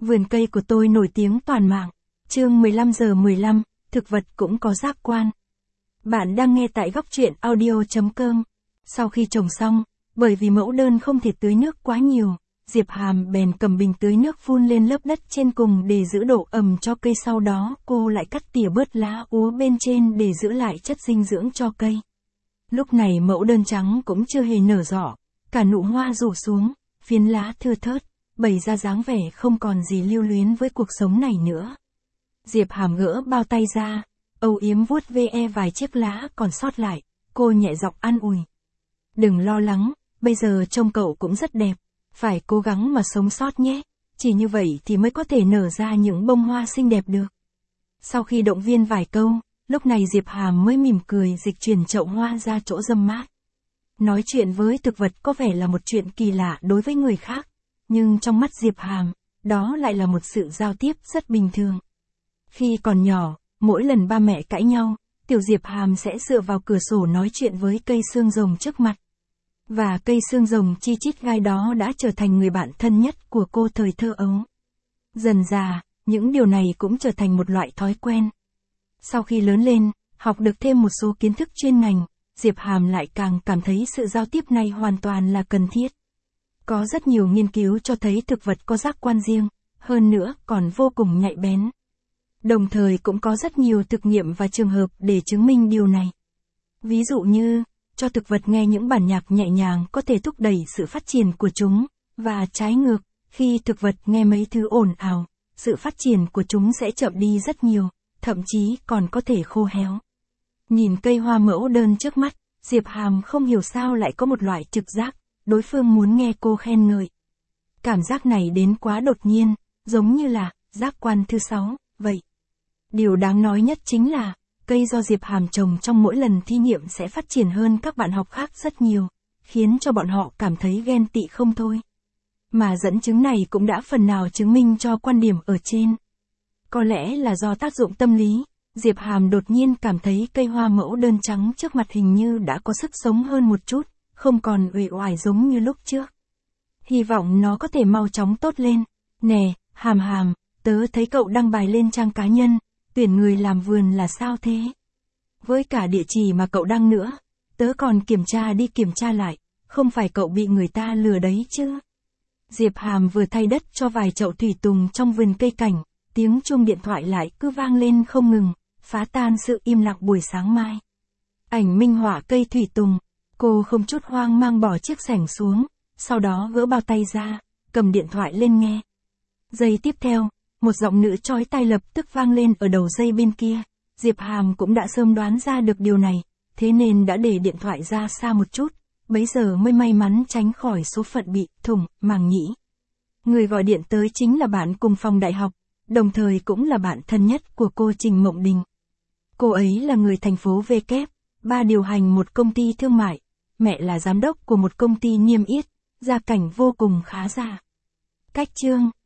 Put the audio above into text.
Vườn cây của tôi nổi tiếng toàn mạng. Chương 15:15, thực vật cũng có giác quan. Bạn đang nghe tại góc truyện audio.com. Sau khi trồng xong, bởi vì mẫu đơn không thể tưới nước quá nhiều, Diệp Hàm bèn cầm bình tưới nước phun lên lớp đất trên cùng để giữ độ ẩm cho cây, sau đó cô lại cắt tỉa bớt lá úa bên trên để giữ lại chất dinh dưỡng cho cây. Lúc này mẫu đơn trắng cũng chưa hề nở rộ, cả nụ hoa rủ xuống, phiến lá thưa thớt, bày ra dáng vẻ không còn gì lưu luyến với cuộc sống này nữa. Diệp Hàm gỡ bao tay ra, âu yếm vuốt ve vài chiếc lá còn sót lại, cô nhẹ giọng an ủi. Đừng lo lắng, bây giờ trông cậu cũng rất đẹp, phải cố gắng mà sống sót nhé, chỉ như vậy thì mới có thể nở ra những bông hoa xinh đẹp được. Sau khi động viên vài câu, lúc này Diệp Hàm mới mỉm cười dịch chuyển chậu hoa ra chỗ râm mát. Nói chuyện với thực vật có vẻ là một chuyện kỳ lạ đối với người khác, nhưng trong mắt Diệp Hàm, đó lại là một sự giao tiếp rất bình thường. Khi còn nhỏ, mỗi lần ba mẹ cãi nhau, tiểu Diệp Hàm sẽ dựa vào cửa sổ nói chuyện với cây xương rồng trước mặt. Và cây xương rồng chi chít gai đó đã trở thành người bạn thân nhất của cô thời thơ ấu. Dần dà, những điều này cũng trở thành một loại thói quen. Sau khi lớn lên, học được thêm một số kiến thức chuyên ngành, Diệp Hàm lại càng cảm thấy sự giao tiếp này hoàn toàn là cần thiết. Có rất nhiều nghiên cứu cho thấy thực vật có giác quan riêng, hơn nữa còn vô cùng nhạy bén. Đồng thời cũng có rất nhiều thực nghiệm và trường hợp để chứng minh điều này. Ví dụ như, cho thực vật nghe những bản nhạc nhẹ nhàng có thể thúc đẩy sự phát triển của chúng, và trái ngược, khi thực vật nghe mấy thứ ồn ào, sự phát triển của chúng sẽ chậm đi rất nhiều, thậm chí còn có thể khô héo. Nhìn cây hoa mẫu đơn trước mắt, Diệp Hàm không hiểu sao lại có một loại trực giác, đối phương muốn nghe cô khen ngợi. Cảm giác này đến quá đột nhiên, giống như là giác quan thứ 6, vậy. Điều đáng nói nhất chính là, cây do Diệp Hàm trồng trong mỗi lần thí nghiệm sẽ phát triển hơn các bạn học khác rất nhiều, khiến cho bọn họ cảm thấy ghen tị không thôi. Mà dẫn chứng này cũng đã phần nào chứng minh cho quan điểm ở trên. Có lẽ là do tác dụng tâm lý, Diệp Hàm đột nhiên cảm thấy cây hoa mẫu đơn trắng trước mặt hình như đã có sức sống hơn một chút, không còn uể oải giống như lúc trước. Hy vọng nó có thể mau chóng tốt lên. Nè, Hàm Hàm, tớ thấy cậu đăng bài lên trang cá nhân, tuyển người làm vườn là sao thế? Với cả địa chỉ mà cậu đăng nữa, tớ còn kiểm tra lại, không phải cậu bị người ta lừa đấy chứ? Diệp Hàm vừa thay đất cho vài chậu thủy tùng trong vườn cây cảnh, tiếng chuông điện thoại lại cứ vang lên không ngừng, phá tan sự im lặng buổi sáng mai. Ảnh minh họa cây thủy tùng, cô không chút hoang mang bỏ chiếc xẻng xuống, sau đó gỡ bao tay ra, cầm điện thoại lên nghe. Giây tiếp theo, một giọng nữ chói tai lập tức vang lên ở đầu dây bên kia. Diệp Hàm cũng đã sớm đoán ra được điều này, thế nên đã để điện thoại ra xa một chút, bấy giờ mới may mắn tránh khỏi số phận bị thủng màng nhĩ. Người gọi điện tới chính là bạn cùng phòng đại học, đồng thời cũng là bạn thân nhất của cô Trình Mộng Đình. Cô ấy là người thành phố V kép, ba điều hành một công ty thương mại, mẹ là giám đốc của một công ty niêm yết, gia cảnh vô cùng khá giả. Cách chương